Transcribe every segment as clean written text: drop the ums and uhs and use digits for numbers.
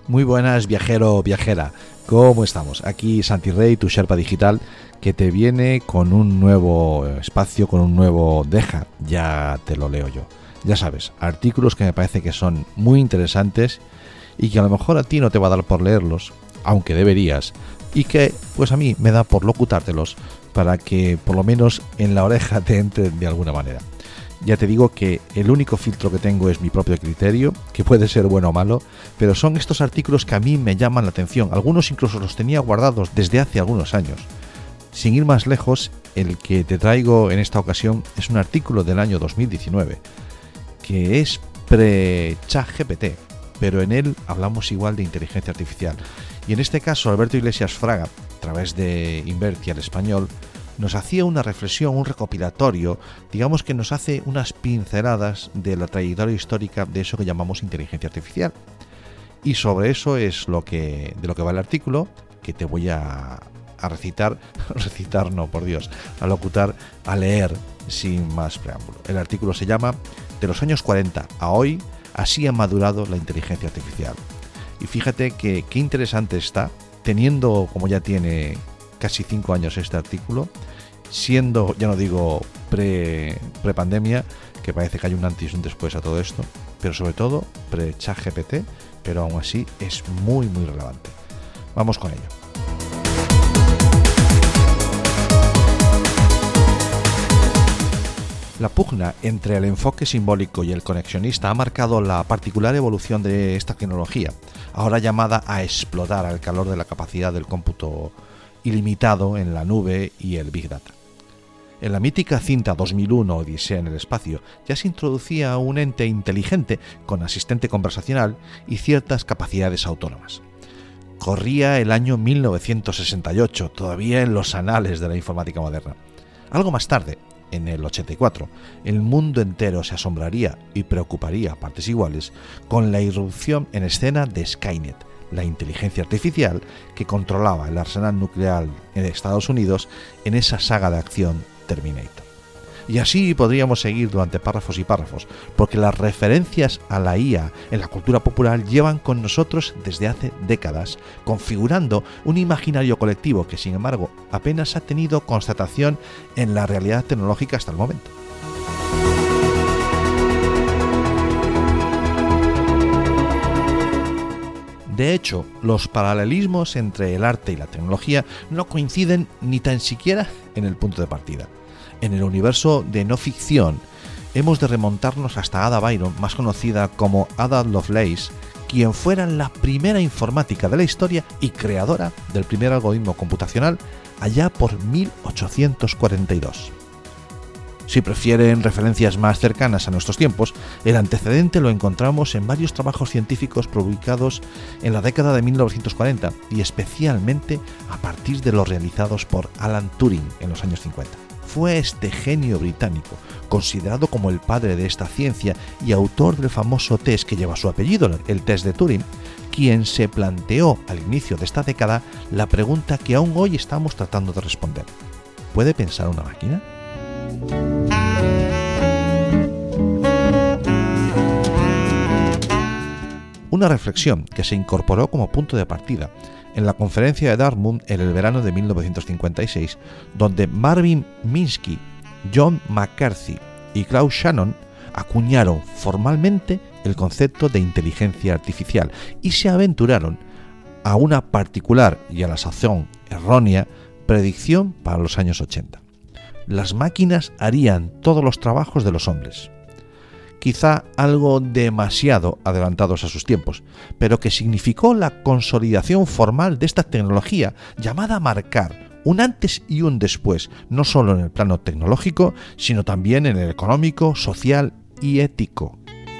Muy buenas, viajero o viajera. ¿Cómo estamos? Aquí Santi Rey, tu Sherpa digital, que te viene con un nuevo espacio, con un nuevo Deja, ya te lo leo yo. Ya sabes, artículos que me parece que son muy interesantes y que a lo mejor a ti no te va a dar por leerlos, aunque deberías, y que pues a mí me da por locutártelos para que por lo menos en la oreja te entren de alguna manera. Ya te digo que el único filtro que tengo es mi propio criterio, que puede ser bueno o malo, pero son estos artículos que a mí me llaman la atención. Algunos incluso los tenía guardados desde hace algunos años. Sin ir más lejos, el que te traigo en esta ocasión es un artículo del año 2019, que es pre-ChatGPT, pero en él hablamos igual de inteligencia artificial. Y en este caso, Alberto Iglesias Fraga, a través de Inverti al español, nos hacía una reflexión, un recopilatorio, digamos que nos hace unas pinceladas de la trayectoria histórica de eso que llamamos inteligencia artificial. Y sobre eso es de lo que va el artículo, que te voy a recitar, a locutar, a leer sin más preámbulo. El artículo se llama "De los años 40 a hoy, así ha madurado la inteligencia artificial". Y fíjate que qué interesante está, teniendo como ya tiene casi 5 años este artículo, siendo, ya no digo pre-pandemia, que parece que hay un antes y un después a todo esto, pero sobre todo pre-ChatGPT, pero aún así es muy muy relevante. Vamos con ello. La pugna entre el enfoque simbólico y el conexionista ha marcado la particular evolución de esta tecnología, ahora llamada a explotar al calor de la capacidad del cómputo ilimitado en la nube y el Big Data. En la mítica cinta 2001 Odisea en el espacio ya se introducía un ente inteligente con asistente conversacional y ciertas capacidades autónomas. Corría el año 1968, todavía en los anales de la informática moderna. Algo más tarde, en el 84, el mundo entero se asombraría y preocuparía a partes iguales con la irrupción en escena de Skynet, la inteligencia artificial que controlaba el arsenal nuclear de Estados Unidos en esa saga de acción Terminator. Y así podríamos seguir durante párrafos y párrafos, porque las referencias a la IA en la cultura popular llevan con nosotros desde hace décadas, configurando un imaginario colectivo que, sin embargo, apenas ha tenido constatación en la realidad tecnológica hasta el momento. De hecho, los paralelismos entre el arte y la tecnología no coinciden ni tan siquiera en el punto de partida. En el universo de no ficción, hemos de remontarnos hasta Ada Byron, más conocida como Ada Lovelace, quien fuera la primera informática de la historia y creadora del primer algoritmo computacional allá por 1842. Si prefieren referencias más cercanas a nuestros tiempos, el antecedente lo encontramos en varios trabajos científicos publicados en la década de 1940 y especialmente a partir de los realizados por Alan Turing en los años 50. Fue este genio británico, considerado como el padre de esta ciencia y autor del famoso test que lleva su apellido, el test de Turing, quien se planteó al inicio de esta década la pregunta que aún hoy estamos tratando de responder. ¿Puede pensar una máquina? Una reflexión que se incorporó como punto de partida en la conferencia de Dartmouth en el verano de 1956, donde Marvin Minsky, John McCarthy y Claude Shannon acuñaron formalmente el concepto de inteligencia artificial y se aventuraron a una particular y a la sazón errónea predicción para los años 80. Las máquinas harían todos los trabajos de los hombres. Quizá algo demasiado adelantados a sus tiempos, pero que significó la consolidación formal de esta tecnología, llamada a marcar un antes y un después, no solo en el plano tecnológico, sino también en el económico, social y ético.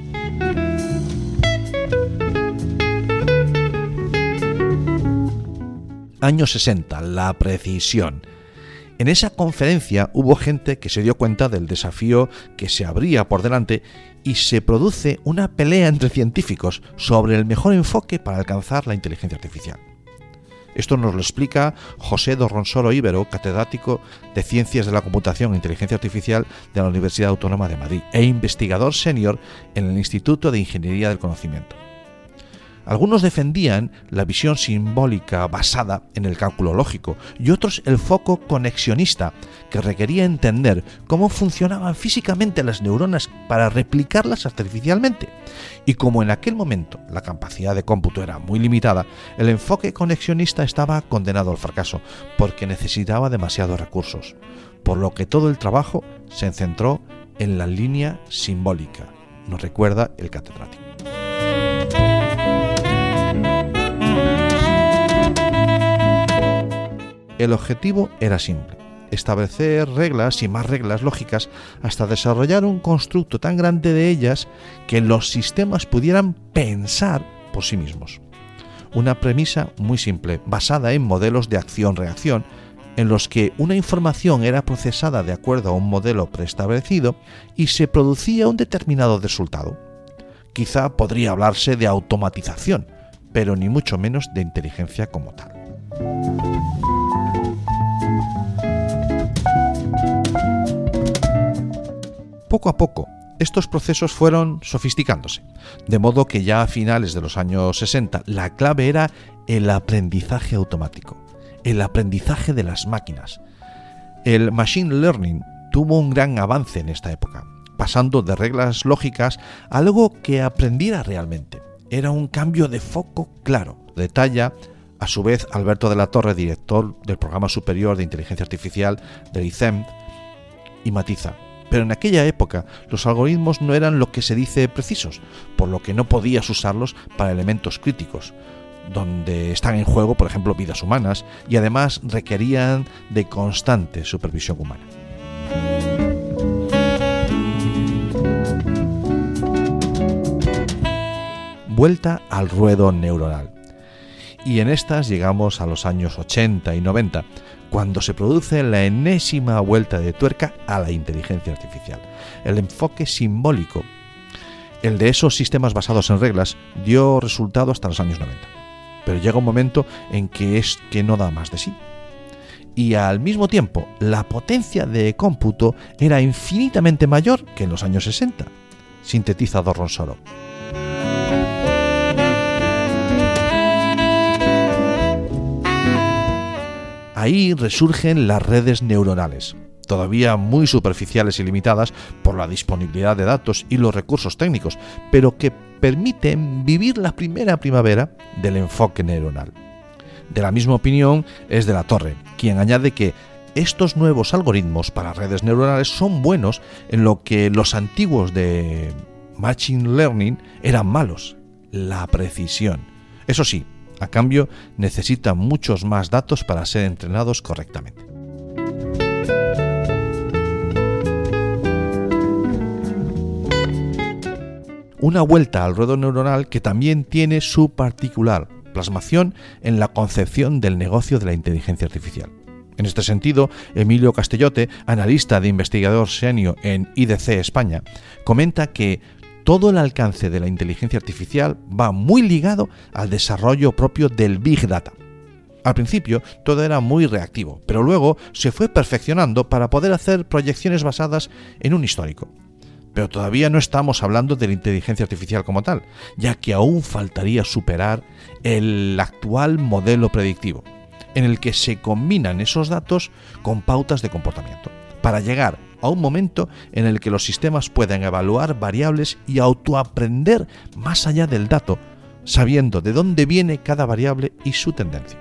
Años 60, la precisión. En esa conferencia hubo gente que se dio cuenta del desafío que se abría por delante y se produce una pelea entre científicos sobre el mejor enfoque para alcanzar la inteligencia artificial. Esto nos lo explica José Dorronsoro Ibero, catedrático de Ciencias de la Computación e Inteligencia Artificial de la Universidad Autónoma de Madrid e investigador senior en el Instituto de Ingeniería del Conocimiento. Algunos defendían la visión simbólica basada en el cálculo lógico y otros el foco conexionista, que requería entender cómo funcionaban físicamente las neuronas para replicarlas artificialmente. Y como en aquel momento la capacidad de cómputo era muy limitada, el enfoque conexionista estaba condenado al fracaso porque necesitaba demasiados recursos, por lo que todo el trabajo se centró en la línea simbólica, nos recuerda el catedrático. El objetivo era simple: establecer reglas y más reglas lógicas hasta desarrollar un constructo tan grande de ellas que los sistemas pudieran pensar por sí mismos. Una premisa muy simple, basada en modelos de acción-reacción, en los que una información era procesada de acuerdo a un modelo preestablecido y se producía un determinado resultado. Quizá podría hablarse de automatización, pero ni mucho menos de inteligencia como tal. Poco a poco, estos procesos fueron sofisticándose, de modo que ya a finales de los años 60 la clave era el aprendizaje automático, el aprendizaje de las máquinas. El machine learning tuvo un gran avance en esta época, pasando de reglas lógicas a algo que aprendiera realmente. Era un cambio de foco claro, detalla a su vez Alberto de la Torre, director del Programa Superior de Inteligencia Artificial del ICEM, y matiza: pero en aquella época los algoritmos no eran lo que se dice precisos, por lo que no podías usarlos para elementos críticos, donde están en juego, por ejemplo, vidas humanas, y además requerían de constante supervisión humana. Vuelta al ruedo neuronal. Y en estas llegamos a los años 80 y 90, cuando se produce la enésima vuelta de tuerca a la inteligencia artificial. El enfoque simbólico, el de esos sistemas basados en reglas, dio resultado hasta los años 90. Pero llega un momento en que es que no da más de sí. Y al mismo tiempo, la potencia de cómputo era infinitamente mayor que en los años 60, sintetiza Dorronsoro. Ahí resurgen las redes neuronales, todavía muy superficiales y limitadas por la disponibilidad de datos y los recursos técnicos, pero que permiten vivir la primera primavera del enfoque neuronal. De la misma opinión es de la Torre, quien añade que estos nuevos algoritmos para redes neuronales son buenos en lo que los antiguos de Machine Learning eran malos: la precisión. Eso sí, a cambio necesitan muchos más datos para ser entrenados correctamente. Una vuelta al ruedo neuronal que también tiene su particular plasmación en la concepción del negocio de la inteligencia artificial. En este sentido, Emilio Castellote, analista de investigador senior en IDC España, comenta que todo el alcance de la inteligencia artificial va muy ligado al desarrollo propio del Big Data. Al principio todo era muy reactivo, pero luego se fue perfeccionando para poder hacer proyecciones basadas en un histórico. Pero todavía no estamos hablando de la inteligencia artificial como tal, ya que aún faltaría superar el actual modelo predictivo, en el que se combinan esos datos con pautas de comportamiento, para llegar a un momento en el que los sistemas puedan evaluar variables y autoaprender más allá del dato, sabiendo de dónde viene cada variable y su tendencia.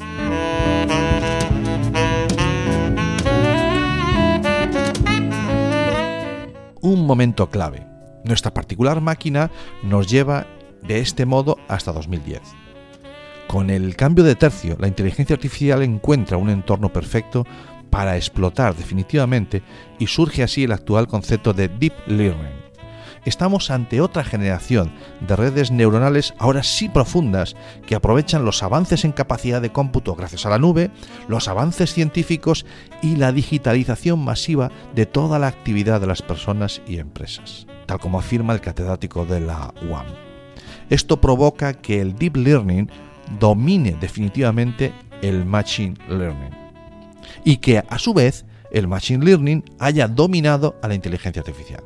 Un momento clave. Nuestra particular máquina nos lleva de este modo hasta 2010. Con el cambio de tercio, la inteligencia artificial encuentra un entorno perfecto para explotar definitivamente y surge así el actual concepto de Deep Learning. Estamos ante otra generación de redes neuronales ahora sí profundas que aprovechan los avances en capacidad de cómputo gracias a la nube, los avances científicos y la digitalización masiva de toda la actividad de las personas y empresas, tal como afirma el catedrático de la UAM. Esto provoca que el Deep Learning domine definitivamente el Machine Learning y que, a su vez, el Machine Learning haya dominado a la inteligencia artificial.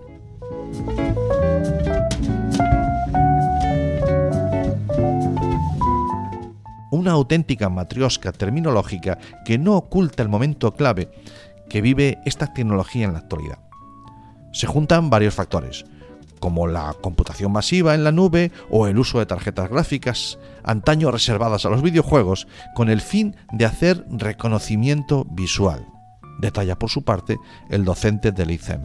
una auténtica matrioska terminológica que no oculta el momento clave que vive esta tecnología en la actualidad. Se juntan varios factores, como la computación masiva en la nube o el uso de tarjetas gráficas antaño reservadas a los videojuegos, con el fin de hacer reconocimiento visual, detalla por su parte el docente del ICEM.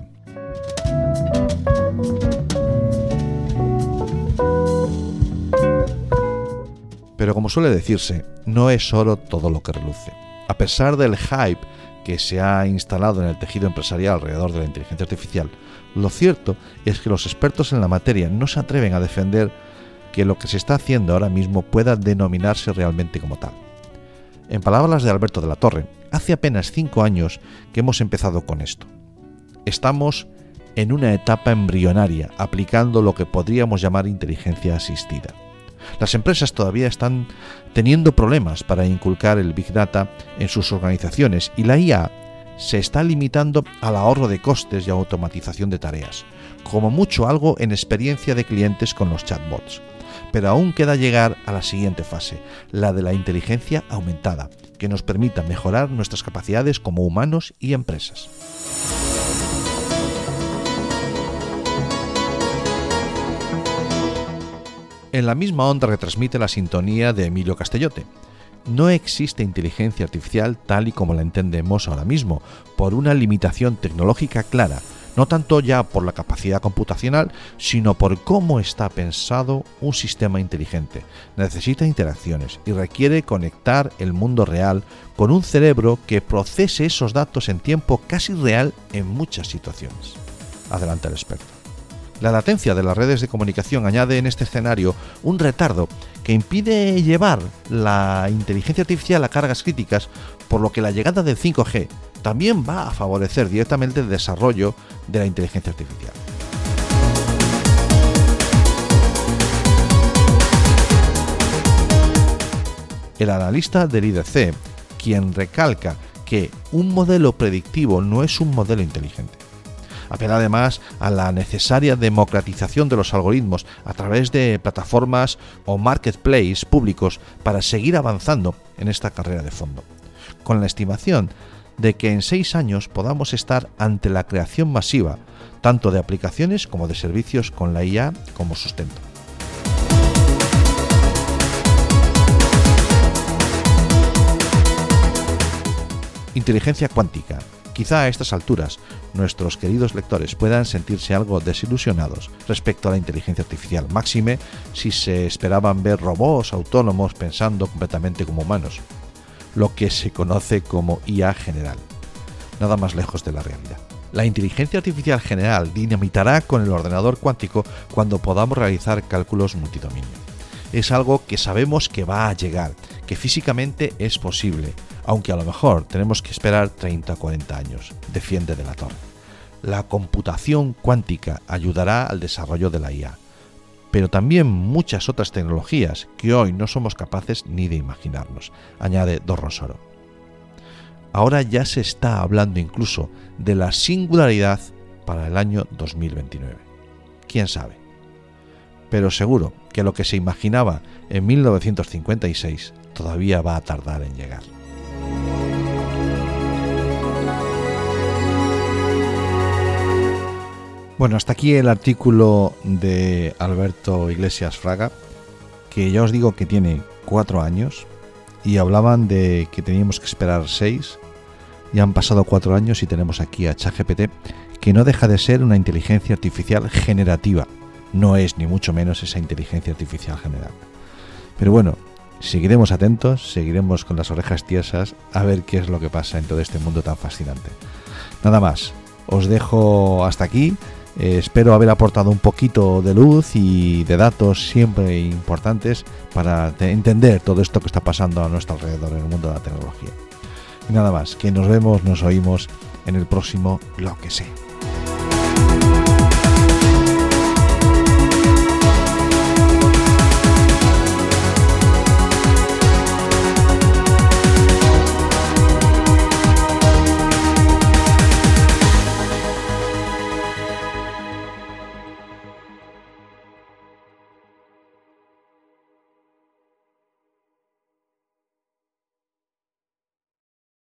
Pero como suele decirse, no es oro todo lo que reluce. A pesar del hype que se ha instalado en el tejido empresarial alrededor de la inteligencia artificial, lo cierto es que los expertos en la materia no se atreven a defender que lo que se está haciendo ahora mismo pueda denominarse realmente como tal. En palabras de Alberto de la Torre, hace apenas 5 años que hemos empezado con esto. Estamos en una etapa embrionaria, aplicando lo que podríamos llamar inteligencia asistida. Las empresas todavía están teniendo problemas para inculcar el Big Data en sus organizaciones y la IA se está limitando al ahorro de costes y automatización de tareas, como mucho algo en experiencia de clientes con los chatbots. Pero aún queda llegar a la siguiente fase, la de la inteligencia aumentada, que nos permita mejorar nuestras capacidades como humanos y empresas. En la misma onda retransmite la sintonía de Emilio Castellote. No existe inteligencia artificial tal y como la entendemos ahora mismo, por una limitación tecnológica clara, no tanto ya por la capacidad computacional, sino por cómo está pensado un sistema inteligente. Necesita interacciones y requiere conectar el mundo real con un cerebro que procese esos datos en tiempo casi real en muchas situaciones. Adelante el experto. La latencia de las redes de comunicación añade en este escenario un retardo que impide llevar la inteligencia artificial a cargas críticas, por lo que la llegada del 5G también va a favorecer directamente el desarrollo de la inteligencia artificial. El analista del IDC, quien recalca que un modelo predictivo no es un modelo inteligente. Apela además a la necesaria democratización de los algoritmos a través de plataformas o marketplaces públicos para seguir avanzando en esta carrera de fondo, con la estimación de que en 6 años podamos estar ante la creación masiva, tanto de aplicaciones como de servicios con la IA como sustento. Inteligencia cuántica. Quizá a estas alturas nuestros queridos lectores puedan sentirse algo desilusionados respecto a la inteligencia artificial, máxime si se esperaban ver robots autónomos pensando completamente como humanos, lo que se conoce como IA general. Nada más lejos de la realidad. La inteligencia artificial general dinamitará con el ordenador cuántico cuando podamos realizar cálculos multidominio. Es algo que sabemos que va a llegar, que físicamente es posible, aunque a lo mejor tenemos que esperar 30 o 40 años, defiende de la Torre. La computación cuántica ayudará al desarrollo de la IA, pero también muchas otras tecnologías que hoy no somos capaces ni de imaginarnos, añade Dorronsoro. Ahora ya se está hablando incluso de la singularidad para el año 2029. ¿Quién sabe? Pero seguro que lo que se imaginaba en 1956 todavía va a tardar en llegar. Bueno, hasta aquí el artículo de Alberto Iglesias Fraga, que ya os digo que tiene 4 años, y hablaban de que teníamos que esperar 6, y han pasado 4 años y tenemos aquí a ChatGPT, que no deja de ser una inteligencia artificial generativa, no es ni mucho menos esa inteligencia artificial general. Pero bueno, seguiremos atentos, seguiremos con las orejas tiesas a ver qué es lo que pasa en todo este mundo tan fascinante. Nada más, os dejo hasta aquí. Espero haber aportado un poquito de luz y de datos siempre importantes para entender todo esto que está pasando a nuestro alrededor en el mundo de la tecnología. Y nada más, que nos vemos, nos oímos en el próximo Lo que sé.